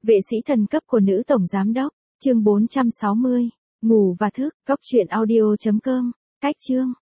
Vệ sĩ thần cấp của nữ tổng giám đốc, chương 460. Ngủ và thức, góc truyện audio.com, cách chương.